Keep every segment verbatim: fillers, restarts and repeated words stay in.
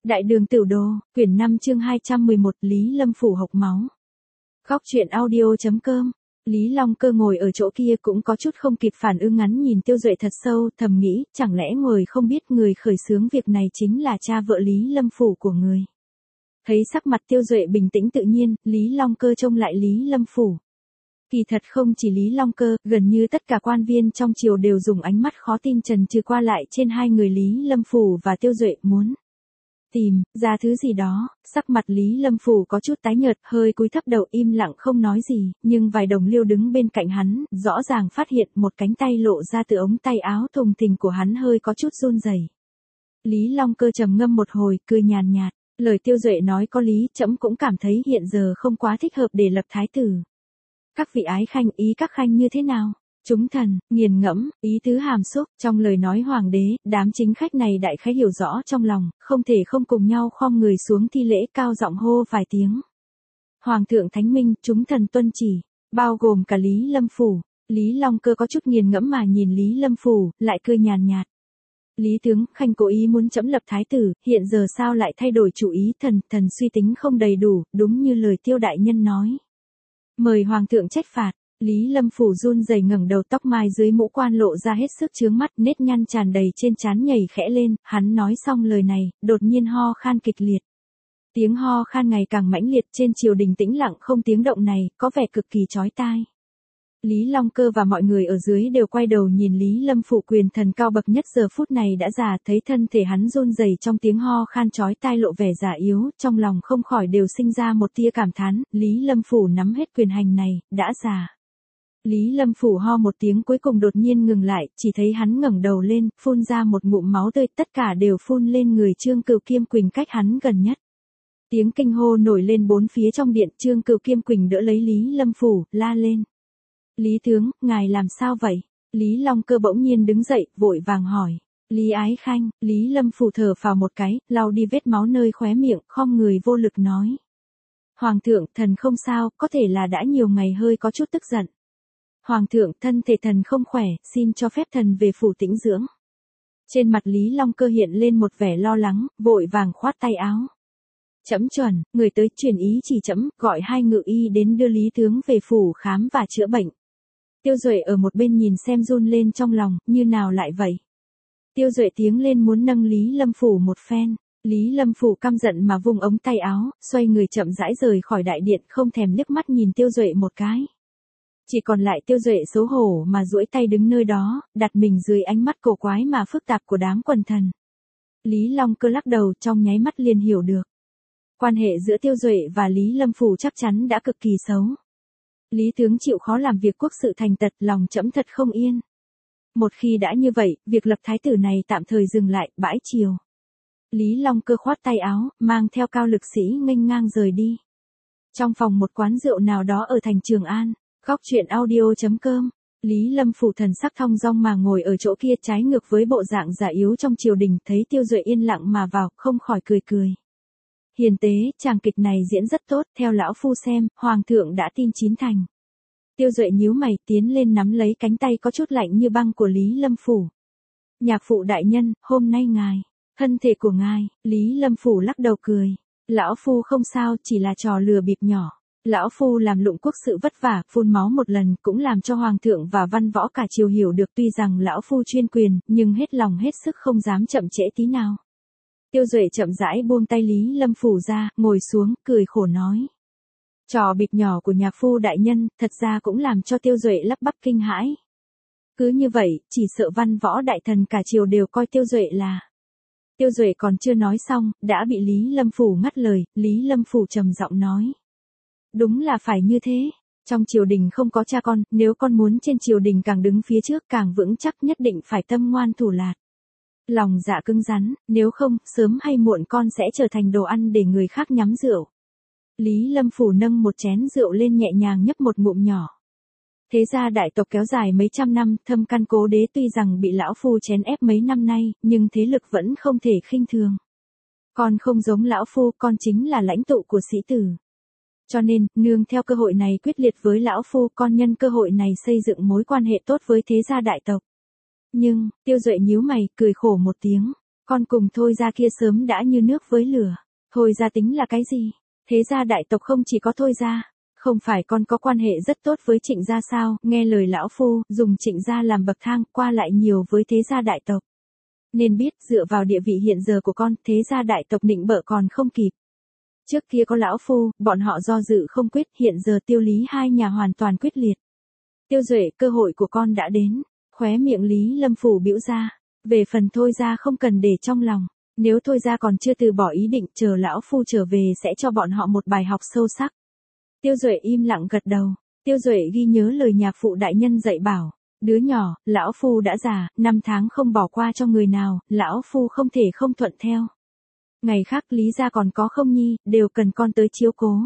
Đại đường Tửu Đồ, quyển năm chương hai trăm mười một, Lý Lâm Phủ hộc máu. Góc truyện audio chấm com. Lý Long Cơ ngồi ở chỗ kia cũng có chút không kịp phản ứng, ngắn nhìn Tiêu Duệ thật sâu, thầm nghĩ, chẳng lẽ ngồi không biết người khởi xướng việc này chính là cha vợ Lý Lâm Phủ của người. Thấy sắc mặt Tiêu Duệ bình tĩnh tự nhiên, Lý Long Cơ trông lại Lý Lâm Phủ. Kỳ thật không chỉ Lý Long Cơ, gần như tất cả quan viên trong triều đều dùng ánh mắt khó tin chần chừ qua lại trên hai người Lý Lâm Phủ và Tiêu Duệ, muốn tìm ra thứ gì đó. Sắc mặt Lý Lâm Phủ có chút tái nhợt, hơi cúi thấp đầu im lặng không nói gì, nhưng vài đồng liêu đứng bên cạnh hắn, rõ ràng phát hiện một cánh tay lộ ra từ ống tay áo thùng thình của hắn hơi có chút run rẩy. Lý Long Cơ trầm ngâm một hồi, cười nhàn nhạt, lời Tiêu Duệ nói có lý, trẫm cũng cảm thấy hiện giờ không quá thích hợp để lập thái tử. Các vị ái khanh, ý các khanh như thế nào? Chúng thần, nghiền ngẫm, ý tứ hàm xúc, trong lời nói hoàng đế, đám chính khách này đại khái hiểu rõ trong lòng, không thể không cùng nhau khom người xuống thi lễ, cao giọng hô vài tiếng. Hoàng thượng thánh minh, chúng thần tuân chỉ, bao gồm cả Lý Lâm Phủ. Lý Long Cơ có chút nghiền ngẫm mà nhìn Lý Lâm Phủ, lại cười nhàn nhạt. Lý tướng, khanh cố ý muốn trẫm lập thái tử, hiện giờ sao lại thay đổi chủ ý? Thần, thần suy tính không đầy đủ, đúng như lời Tiêu đại nhân nói. Mời hoàng thượng trách phạt. Lý Lâm Phủ run rẩy ngẩng đầu, tóc mai dưới mũ quan lộ ra hết sức chướng mắt, nếp nhăn tràn đầy trên trán nhảy khẽ lên, hắn nói xong lời này, đột nhiên ho khan kịch liệt. Tiếng ho khan ngày càng mãnh liệt, trên triều đình tĩnh lặng không tiếng động này, có vẻ cực kỳ chói tai. Lý Long Cơ và mọi người ở dưới đều quay đầu nhìn Lý Lâm Phủ, quyền thần cao bậc nhất giờ phút này đã già, thấy thân thể hắn run rẩy trong tiếng ho khan chói tai lộ vẻ già yếu, trong lòng không khỏi đều sinh ra một tia cảm thán, Lý Lâm Phủ nắm hết quyền hành này, đã già. Lý Lâm Phủ ho một tiếng cuối cùng đột nhiên ngừng lại, chỉ thấy hắn ngẩng đầu lên, phun ra một ngụm máu tươi, tất cả đều phun lên người Trương Cửu Kiêm Quỳnh cách hắn gần nhất. Tiếng kinh hô nổi lên bốn phía trong điện, Trương Cửu Kiêm Quỳnh đỡ lấy Lý Lâm Phủ, la lên. Lý tướng, ngài làm sao vậy? Lý Long Cơ bỗng nhiên đứng dậy, vội vàng hỏi. Lý ái khanh, Lý Lâm Phủ thở phào một cái, lau đi vết máu nơi khóe miệng, khom người vô lực nói. Hoàng thượng, thần không sao, có thể là đã nhiều ngày hơi có chút tức giận. Hoàng thượng, thân thể thần không khỏe, xin cho phép thần về phủ tĩnh dưỡng. Trên mặt Lý Long Cơ hiện lên một vẻ lo lắng, vội vàng khoát tay áo. Trẫm chuẩn, người tới truyền ý chỉ trẫm, gọi hai ngự y đến đưa Lý tướng về phủ khám và chữa bệnh. Tiêu Duệ ở một bên nhìn xem run lên trong lòng, như nào lại vậy? Tiêu Duệ tiếng lên muốn nâng Lý Lâm Phủ một phen. Lý Lâm Phủ căm giận mà vung ống tay áo, xoay người chậm rãi rời khỏi đại điện, không thèm liếc mắt nhìn Tiêu Duệ một cái. Chỉ còn lại Tiêu Duệ xấu hổ mà duỗi tay đứng nơi đó, đặt mình dưới ánh mắt cổ quái mà phức tạp của đám quần thần. Lý Long Cơ lắc đầu, trong nháy mắt liền hiểu được. Quan hệ giữa Tiêu Duệ và Lý Lâm Phủ chắc chắn đã cực kỳ xấu. Lý tướng chịu khó làm việc quốc sự thành tật, lòng trẫm thật không yên. Một khi đã như vậy, việc lập thái tử này tạm thời dừng lại, bãi triều. Lý Long Cơ khoát tay áo, mang theo Cao Lực Sĩ nghênh ngang rời đi. Trong phòng một quán rượu nào đó ở thành Trường An. Góc truyện audio chấm com. Lý Lâm Phủ thần sắc thong dong mà ngồi ở chỗ kia, trái ngược với bộ dạng già yếu trong triều đình, thấy Tiêu Duệ yên lặng mà vào, không khỏi cười cười. Hiền tế, chàng kịch này diễn rất tốt, theo lão phu xem, hoàng thượng đã tin chín thành. Tiêu Duệ nhíu mày, tiến lên nắm lấy cánh tay có chút lạnh như băng của Lý Lâm Phủ. Nhạc phụ đại nhân, hôm nay ngài, thân thể của ngài, Lý Lâm Phủ lắc đầu cười. Lão phu không sao, chỉ là trò lừa bịp nhỏ. Lão phu làm lụng quốc sự vất vả, phun máu một lần cũng làm cho hoàng thượng và văn võ cả triều hiểu được, tuy rằng lão phu chuyên quyền, nhưng hết lòng hết sức không dám chậm trễ tí nào. Tiêu Duệ chậm rãi buông tay Lý Lâm Phủ ra, ngồi xuống, cười khổ nói. Trò bịp nhỏ của nhạc phu đại nhân, thật ra cũng làm cho Tiêu Duệ lắp bắp kinh hãi. Cứ như vậy, chỉ sợ văn võ đại thần cả triều đều coi Tiêu Duệ là. Tiêu Duệ còn chưa nói xong, đã bị Lý Lâm Phủ ngắt lời, Lý Lâm Phủ trầm giọng nói. Đúng là phải như thế. Trong triều đình không có cha con, nếu con muốn trên triều đình càng đứng phía trước càng vững chắc nhất định phải tâm ngoan thủ lạt. Lòng dạ cứng rắn, nếu không, sớm hay muộn con sẽ trở thành đồ ăn để người khác nhắm rượu. Lý Lâm Phủ nâng một chén rượu lên nhẹ nhàng nhấp một ngụm nhỏ. Thế gia đại tộc kéo dài mấy trăm năm, Thâm Căn Cố Đế tuy rằng bị lão phu chèn ép mấy năm nay, nhưng thế lực vẫn không thể khinh thường. Con không giống lão phu, con chính là lãnh tụ của sĩ tử. Cho nên, nương theo cơ hội này quyết liệt với lão phu, con nhân cơ hội này xây dựng mối quan hệ tốt với thế gia đại tộc. Nhưng, Tiêu Duệ nhíu mày, cười khổ một tiếng. Con cùng Thôi gia kia sớm đã như nước với lửa. Thôi gia tính là cái gì? Thế gia đại tộc không chỉ có Thôi gia. Không phải con có quan hệ rất tốt với Trịnh gia sao? Nghe lời lão phu, dùng Trịnh gia làm bậc thang, qua lại nhiều với thế gia đại tộc. Nên biết, dựa vào địa vị hiện giờ của con, thế gia đại tộc nịnh bợ còn không kịp. Trước kia có lão phu, bọn họ do dự không quyết, hiện giờ Tiêu Lý hai nhà hoàn toàn quyết liệt. Tiêu Duệ, cơ hội của con đã đến. Khóe miệng Lý Lâm Phủ bĩu ra. Về phần Thôi gia không cần để trong lòng. Nếu Thôi gia còn chưa từ bỏ ý định, chờ lão phu trở về sẽ cho bọn họ một bài học sâu sắc. Tiêu Duệ im lặng gật đầu. Tiêu Duệ ghi nhớ lời nhạc phụ đại nhân dạy bảo. Đứa nhỏ, lão phu đã già, năm tháng không bỏ qua cho người nào, lão phu không thể không thuận theo. Ngày khác Lý gia còn có không nhi, đều cần con tới chiếu cố.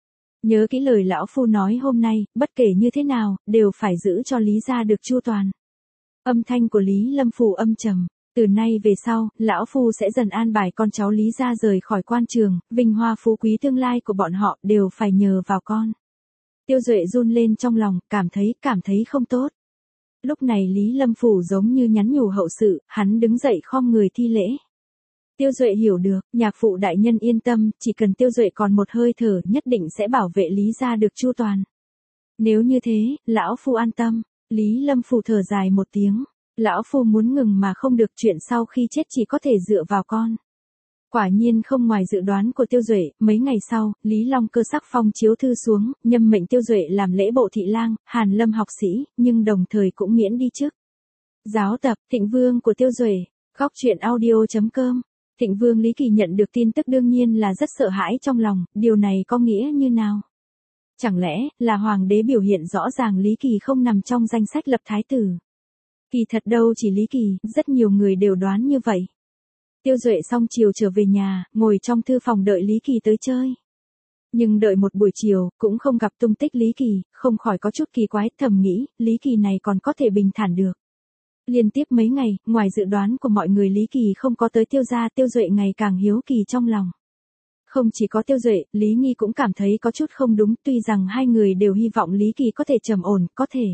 Nhớ kỹ lời lão phu nói hôm nay, bất kể như thế nào, đều phải giữ cho Lý gia được chu toàn. Âm thanh của Lý Lâm Phủ âm trầm. Từ nay về sau, lão phu sẽ dần an bài con cháu Lý gia rời khỏi quan trường, vinh hoa phú quý tương lai của bọn họ đều phải nhờ vào con. Tiêu Duệ run lên trong lòng, cảm thấy, cảm thấy không tốt. Lúc này Lý Lâm Phủ giống như nhắn nhủ hậu sự, hắn đứng dậy khom người thi lễ. Tiêu Duệ hiểu được, nhạc phụ đại nhân yên tâm, chỉ cần Tiêu Duệ còn một hơi thở nhất định sẽ bảo vệ Lý gia được chu toàn. Nếu như thế, lão phu an tâm. Lý Lâm Phủ thở dài một tiếng. Lão phu muốn ngừng mà không được, chuyện sau khi chết chỉ có thể dựa vào con. Quả nhiên không ngoài dự đoán của Tiêu Duệ, mấy ngày sau, Lý Long Cơ sắc phong chiếu thư xuống, nhâm mệnh Tiêu Duệ làm lễ bộ thị lang, Hàn Lâm học sĩ, nhưng đồng thời cũng miễn đi chức. Giáo tập, Thịnh Vương của Tiêu Duệ, góc truyện audio chấm com. Thịnh Vương Lý Kỳ nhận được tin tức đương nhiên là rất sợ hãi trong lòng, điều này có nghĩa như nào? Chẳng lẽ, là hoàng đế biểu hiện rõ ràng Lý Kỳ không nằm trong danh sách lập thái tử? Kỳ thật đâu chỉ Lý Kỳ, rất nhiều người đều đoán như vậy. Tiêu Duệ xong chiều trở về nhà, ngồi trong thư phòng đợi Lý Kỳ tới chơi. Nhưng đợi một buổi chiều, cũng không gặp tung tích Lý Kỳ, không khỏi có chút kỳ quái, thầm nghĩ, Lý Kỳ này còn có thể bình thản được. Liên tiếp mấy ngày, ngoài dự đoán của mọi người Lý Kỳ không có tới Tiêu gia, Tiêu Duệ ngày càng hiếu kỳ trong lòng. Không chỉ có Tiêu Duệ, Lý Nghi cũng cảm thấy có chút không đúng, tuy rằng hai người đều hy vọng Lý Kỳ có thể trầm ổn, có thể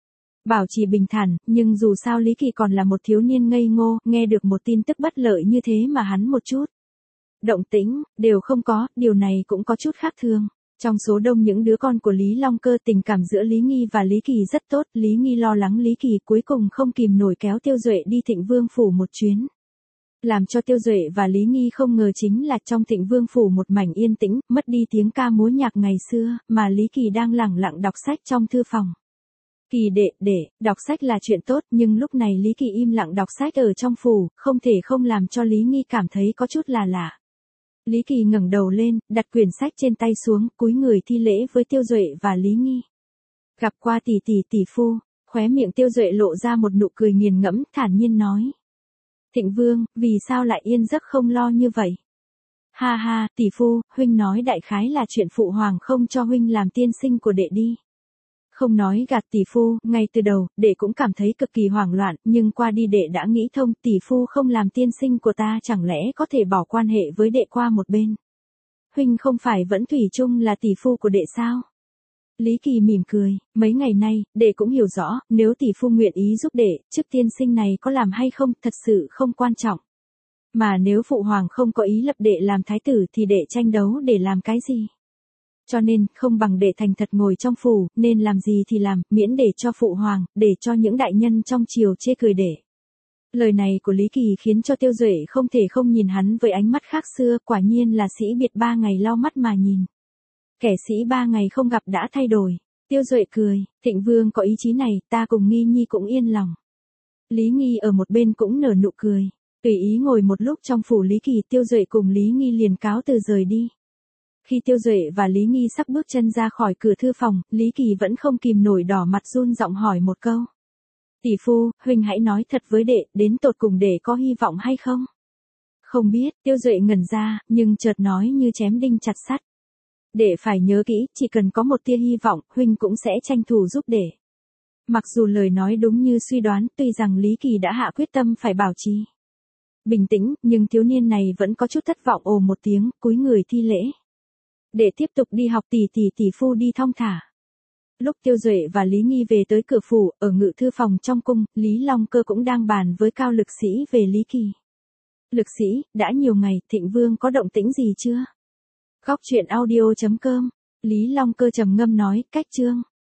bảo trì bình thản, nhưng dù sao Lý Kỳ còn là một thiếu niên ngây ngô, nghe được một tin tức bất lợi như thế mà hắn một chút động tĩnh đều không có, điều này cũng có chút khác thường. Trong số đông những đứa con của Lý Long Cơ, tình cảm giữa Lý Nghi và Lý Kỳ rất tốt, Lý Nghi lo lắng Lý Kỳ, cuối cùng không kìm nổi kéo Tiêu Duệ đi Thịnh Vương phủ một chuyến. Làm cho Tiêu Duệ và Lý Nghi không ngờ chính là trong Thịnh Vương phủ một mảnh yên tĩnh, mất đi tiếng ca múa nhạc ngày xưa, mà Lý Kỳ đang lẳng lặng đọc sách trong thư phòng. Kỳ đệ, đệ, đọc sách là chuyện tốt, nhưng lúc này Lý Kỳ im lặng đọc sách ở trong phủ, không thể không làm cho Lý Nghi cảm thấy có chút là lạ. Lý Kỳ ngẩng đầu lên, đặt quyển sách trên tay xuống, cúi người thi lễ với Tiêu Duệ và Lý Nghi. Gặp qua tỷ tỷ tỷ phu, khóe miệng Tiêu Duệ lộ ra một nụ cười nghiền ngẫm, thản nhiên nói. Thịnh Vương, vì sao lại yên giấc không lo như vậy? Ha ha, tỷ phu, huynh nói đại khái là chuyện phụ hoàng không cho huynh làm tiên sinh của đệ đi. Không nói gạt tỷ phu, ngay từ đầu, đệ cũng cảm thấy cực kỳ hoảng loạn, nhưng qua đi đệ đã nghĩ thông, tỷ phu không làm tiên sinh của ta chẳng lẽ có thể bỏ quan hệ với đệ qua một bên. Huynh không phải vẫn thủy chung là tỷ phu của đệ sao? Lý Kỳ mỉm cười, mấy ngày nay, đệ cũng hiểu rõ, nếu tỷ phu nguyện ý giúp đệ, chức tiên sinh này có làm hay không, thật sự không quan trọng. Mà nếu phụ hoàng không có ý lập đệ làm thái tử thì đệ tranh đấu để làm cái gì? Cho nên, không bằng đệ thành thật ngồi trong phủ, nên làm gì thì làm, miễn để cho phụ hoàng, để cho những đại nhân trong triều chê cười đệ. Lời này của Lý Kỳ khiến cho Tiêu Duệ không thể không nhìn hắn với ánh mắt khác xưa, quả nhiên là sĩ biệt ba ngày lau mắt mà nhìn. Kẻ sĩ ba ngày không gặp đã thay đổi. Tiêu Duệ cười, Thịnh Vương có ý chí này, ta cùng Nghi Nhi cũng yên lòng. Lý Nghi ở một bên cũng nở nụ cười. Tùy ý ngồi một lúc trong phủ Lý Kỳ, Tiêu Duệ cùng Lý Nghi liền cáo từ rời đi. Khi Tiêu Duệ và Lý Nghi sắp bước chân ra khỏi cửa thư phòng, Lý Kỳ vẫn không kìm nổi đỏ mặt run giọng hỏi một câu. Tỷ phu, huynh hãy nói thật với đệ, đến tột cùng đệ có hy vọng hay không? Không biết, Tiêu Duệ ngẩn ra, nhưng chợt nói như chém đinh chặt sắt. Đệ phải nhớ kỹ, chỉ cần có một tia hy vọng, huynh cũng sẽ tranh thủ giúp đệ. Mặc dù lời nói đúng như suy đoán, tuy rằng Lý Kỳ đã hạ quyết tâm phải bảo trì bình tĩnh, nhưng thiếu niên này vẫn có chút thất vọng, ồ một tiếng, cúi người thi lễ. Để tiếp tục đi học, tỷ tỷ tỷ phu đi thong thả. Lúc Tiêu Duệ và Lý Nghi về tới cửa phủ, ở ngự thư phòng trong cung, Lý Long Cơ cũng đang bàn với cao lực sĩ về Lý Kỳ. Lực sĩ, đã nhiều ngày, Thịnh Vương có động tĩnh gì chưa? Khóc chuyện audio chấm com. Lý Long Cơ trầm ngâm nói, cách chương.